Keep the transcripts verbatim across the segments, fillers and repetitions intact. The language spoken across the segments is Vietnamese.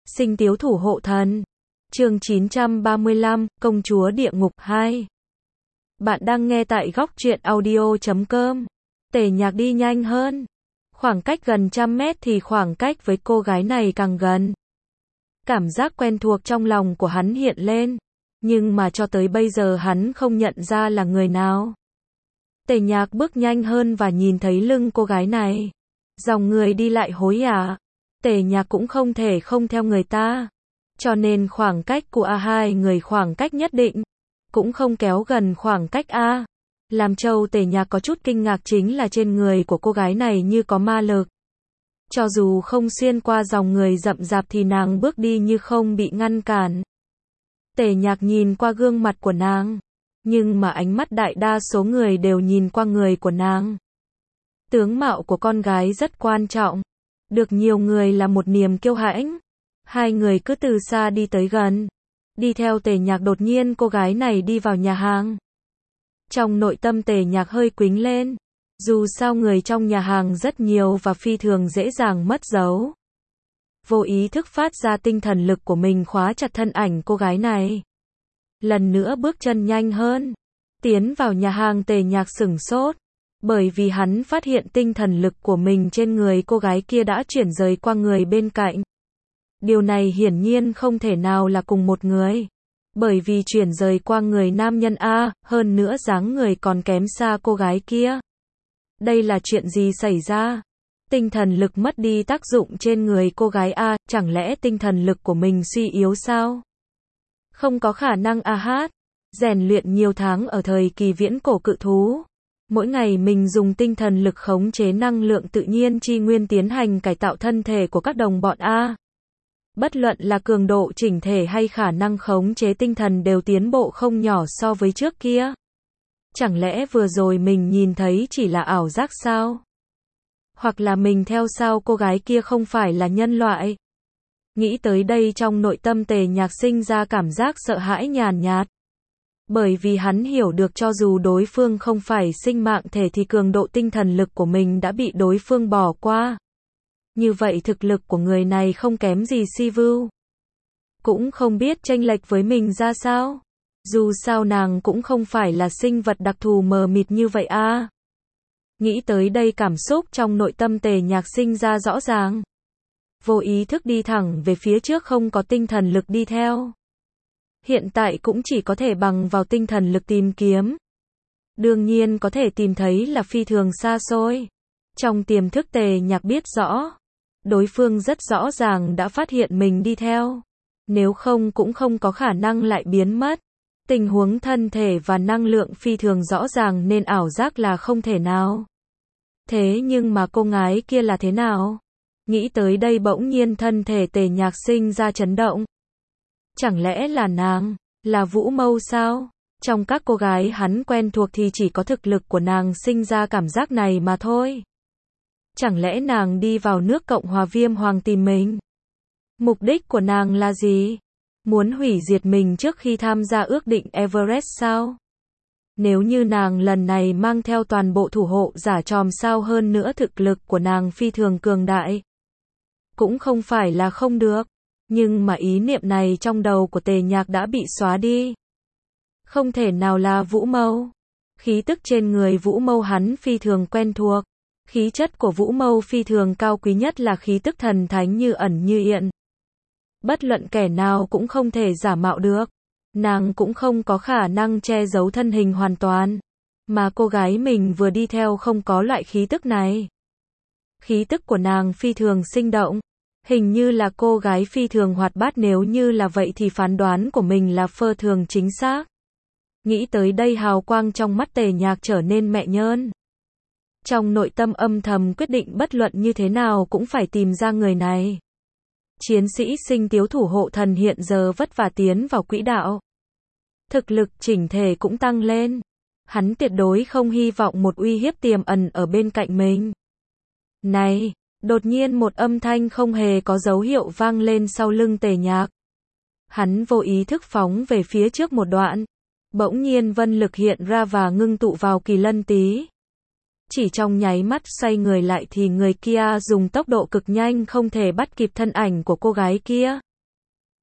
Sinh Tiếu Thủ Hộ Thần. Chương chín trăm ba mươi lăm, Công Chúa Địa Ngục hai. Bạn đang nghe tại góc truyện audio chấm com. Tề Nhạc đi nhanh hơn. Khoảng cách gần trăm mét thì khoảng cách với cô gái này càng gần. Cảm giác quen thuộc trong lòng của hắn hiện lên. Nhưng mà cho tới bây giờ hắn không nhận ra là người nào. Tề Nhạc bước nhanh hơn và nhìn thấy lưng cô gái này. Dòng người đi lại hối hả. Tề Nhạc cũng không thể không theo người ta. Cho nên khoảng cách của A hai người khoảng cách nhất định. Cũng không kéo gần khoảng cách A. Làm Châu Tề Nhạc có chút kinh ngạc chính là trên người của cô gái này như có ma lực. Cho dù không xuyên qua dòng người rậm rạp thì nàng bước đi như không bị ngăn cản. Tề Nhạc nhìn qua gương mặt của nàng. Nhưng mà ánh mắt đại đa số người đều nhìn qua người của nàng. Tướng mạo của con gái rất quan trọng. Được nhiều người là một niềm kiêu hãnh. Hai người cứ từ xa đi tới gần. Đi theo Tề Nhạc đột nhiên cô gái này đi vào nhà hàng. Trong nội tâm Tề Nhạc hơi quính lên. Dù sao người trong nhà hàng rất nhiều và phi thường dễ dàng mất dấu. Vô ý thức phát ra tinh thần lực của mình khóa chặt thân ảnh cô gái này. Lần nữa bước chân nhanh hơn. Tiến vào nhà hàng Tề Nhạc sửng sốt. Bởi vì hắn phát hiện tinh thần lực của mình trên người cô gái kia đã chuyển rời qua người bên cạnh. Điều này hiển nhiên không thể nào là cùng một người. Bởi vì chuyển rời qua người nam nhân A, hơn nữa dáng người còn kém xa cô gái kia. Đây là chuyện gì xảy ra? Tinh thần lực mất đi tác dụng trên người cô gái A, chẳng lẽ tinh thần lực của mình suy yếu sao? Không có khả năng A hát. Rèn luyện nhiều tháng ở thời kỳ viễn cổ cự thú. Mỗi ngày mình dùng tinh thần lực khống chế năng lượng tự nhiên chi nguyên tiến hành cải tạo thân thể của các đồng bọn A. Bất luận là cường độ chỉnh thể hay khả năng khống chế tinh thần đều tiến bộ không nhỏ so với trước kia. Chẳng lẽ vừa rồi mình nhìn thấy chỉ là ảo giác sao? Hoặc là mình theo sao cô gái kia không phải là nhân loại? Nghĩ tới đây trong nội tâm Tề Nhạc sinh ra cảm giác sợ hãi nhàn nhạt. Bởi vì hắn hiểu được cho dù đối phương không phải sinh mạng thể thì cường độ tinh thần lực của mình đã bị đối phương bỏ qua. Như vậy thực lực của người này không kém gì Si Vu. Cũng không biết chênh lệch với mình ra sao. Dù sao nàng cũng không phải là sinh vật đặc thù mờ mịt như vậy a. Nghĩ tới đây cảm xúc trong nội tâm Tề Nhạc sinh ra rõ ràng. Vô ý thức đi thẳng về phía trước không có tinh thần lực đi theo. Hiện tại cũng chỉ có thể bằng vào tinh thần lực tìm kiếm. Đương nhiên có thể tìm thấy là phi thường xa xôi. Trong tiềm thức Tề Nhạc biết rõ. Đối phương rất rõ ràng đã phát hiện mình đi theo. Nếu không cũng không có khả năng lại biến mất. Tình huống thân thể và năng lượng phi thường rõ ràng nên ảo giác là không thể nào. Thế nhưng mà cô gái kia là thế nào? Nghĩ tới đây bỗng nhiên thân thể Tề Nhạc sinh ra chấn động. Chẳng lẽ là nàng, là Vũ Mâu sao? Trong các cô gái hắn quen thuộc thì chỉ có thực lực của nàng sinh ra cảm giác này mà thôi. Chẳng lẽ nàng đi vào nước Cộng hòa Viêm Hoàng tìm mình? Mục đích của nàng là gì? Muốn hủy diệt mình trước khi tham gia ước định Everest sao? Nếu như nàng lần này mang theo toàn bộ thủ hộ giả tròm sao hơn nữa thực lực của nàng phi thường cường đại. Cũng không phải là không được. Nhưng mà ý niệm này trong đầu của Tề Nhạc đã bị xóa đi. Không thể nào là Vũ Mâu. Khí tức trên người Vũ Mâu hắn phi thường quen thuộc. Khí chất của Vũ Mâu phi thường cao quý nhất là khí tức thần thánh như ẩn như hiện. Bất luận kẻ nào cũng không thể giả mạo được. Nàng cũng không có khả năng che giấu thân hình hoàn toàn. Mà cô gái mình vừa đi theo không có loại khí tức này. Khí tức của nàng phi thường sinh động. Hình như là cô gái phi thường hoạt bát, nếu như là vậy thì phán đoán của mình là phi thường chính xác. Nghĩ tới đây hào quang trong mắt Tề Nhạc trở nên mẹ nhơn. Trong nội tâm âm thầm quyết định bất luận như thế nào cũng phải tìm ra người này. Chiến sĩ Sinh Tiếu Thủ Hộ Thần hiện giờ vất vả tiến vào quỹ đạo. Thực lực chỉnh thể cũng tăng lên. Hắn tuyệt đối không hy vọng một uy hiếp tiềm ẩn ở bên cạnh mình. Này! Đột nhiên một âm thanh không hề có dấu hiệu vang lên sau lưng Tề Nhạc. Hắn vô ý thức phóng về phía trước một đoạn. Bỗng nhiên vân lực hiện ra và ngưng tụ vào Kỳ Lân Tý. Chỉ trong nháy mắt xoay người lại thì người kia dùng tốc độ cực nhanh không thể bắt kịp thân ảnh của cô gái kia.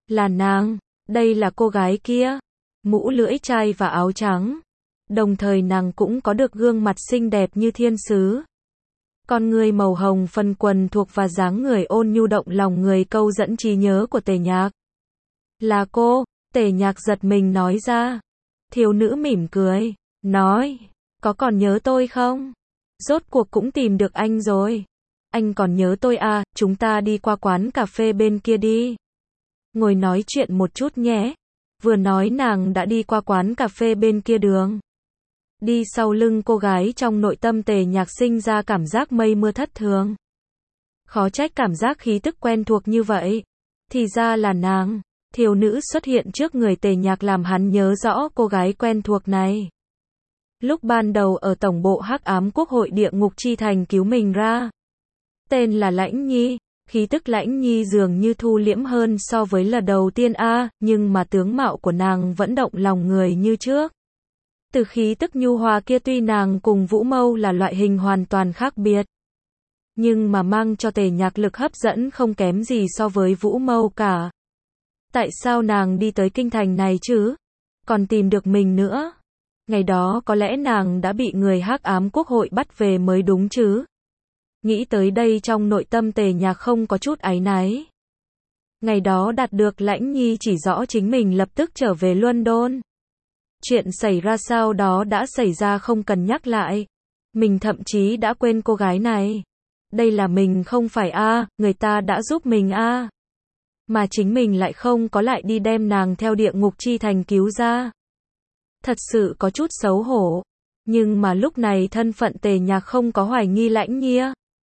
Là nàng, đây là cô gái kia. Mũ lưỡi chai và áo trắng. Đồng thời nàng cũng có được gương mặt xinh đẹp như thiên sứ. Con người màu hồng phân quần thuộc và dáng người ôn nhu động lòng người câu dẫn trí nhớ của Tề Nhạc. Là cô, Tề Nhạc giật mình nói ra. Thiếu nữ mỉm cười, nói, có còn nhớ tôi không? Rốt cuộc cũng tìm được anh rồi. Anh còn nhớ tôi à, chúng ta đi qua quán cà phê bên kia đi. Ngồi nói chuyện một chút nhé. Vừa nói nàng đã đi qua quán cà phê bên kia đường. Đi sau lưng cô gái trong nội tâm Tề Nhạc sinh ra cảm giác mây mưa thất thường. Khó trách cảm giác khí tức quen thuộc như vậy. Thì ra là nàng. Thiếu nữ xuất hiện trước người Tề Nhạc làm hắn nhớ rõ cô gái quen thuộc này. Lúc ban đầu ở tổng bộ Hắc Ám Quốc hội Địa Ngục Chi Thành cứu mình ra. Tên là Lãnh Nhi. Khí tức Lãnh Nhi dường như thu liễm hơn so với lần đầu tiên a, nhưng mà tướng mạo của nàng vẫn động lòng người như trước. Từ khí tức nhu hòa kia tuy nàng cùng Vũ Mâu là loại hình hoàn toàn khác biệt, nhưng mà mang cho Tề Nhạc lực hấp dẫn không kém gì so với Vũ Mâu cả. Tại sao nàng đi tới kinh thành này chứ? Còn tìm được mình nữa. Ngày đó có lẽ nàng đã bị người Hắc Ám Quốc hội bắt về mới đúng chứ. Nghĩ tới đây trong nội tâm Tề Nhạc không có chút áy náy. Ngày đó đạt được Lãnh Nhi chỉ rõ chính mình lập tức trở về London. Chuyện xảy ra sau đó đã xảy ra không cần nhắc lại. Mình thậm chí đã quên cô gái này. Đây là mình không phải a, người ta đã giúp mình a. Mà chính mình lại không có lại đi đem nàng theo địa ngục chi thành cứu ra. Thật sự có chút xấu hổ. Nhưng mà lúc này thân phận Tề Nhạc không có hoài nghi Lãnh Nhi.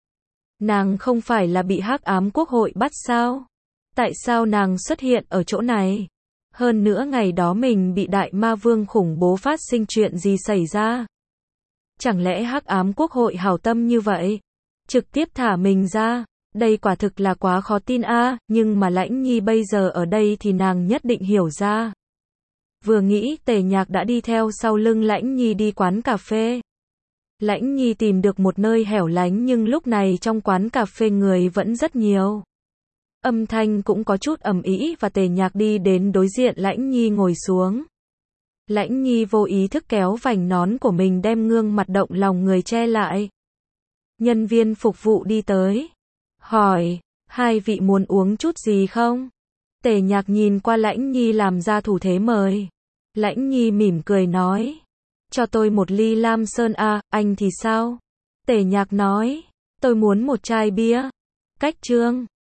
Nàng không phải là bị Hắc Ám Quốc hội bắt sao? Tại sao nàng xuất hiện ở chỗ này? Hơn nữa ngày đó mình bị Đại Ma Vương khủng bố phát sinh chuyện gì xảy ra? Chẳng lẽ Hắc Ám Quốc hội hảo tâm như vậy? Trực tiếp thả mình ra? Đây quả thực là quá khó tin a, nhưng mà Lãnh Nhi bây giờ ở đây thì nàng nhất định hiểu ra. Vừa nghĩ Tề Nhạc đã đi theo sau lưng Lãnh Nhi đi quán cà phê. Lãnh Nhi tìm được một nơi hẻo lánh nhưng lúc này trong quán cà phê người vẫn rất nhiều. Âm thanh cũng có chút ầm ĩ và Tề Nhạc đi đến đối diện Lãnh Nhi ngồi xuống. Lãnh Nhi vô ý thức kéo vành nón của mình đem gương mặt động lòng người che lại. Nhân viên phục vụ đi tới. Hỏi, hai vị muốn uống chút gì không? Tề Nhạc nhìn qua Lãnh Nhi làm ra thủ thế mời. Lãnh Nhi mỉm cười nói. Cho tôi một ly Lam Sơn a, à, anh thì sao? Tề Nhạc nói. Tôi muốn một chai bia. Cách trương.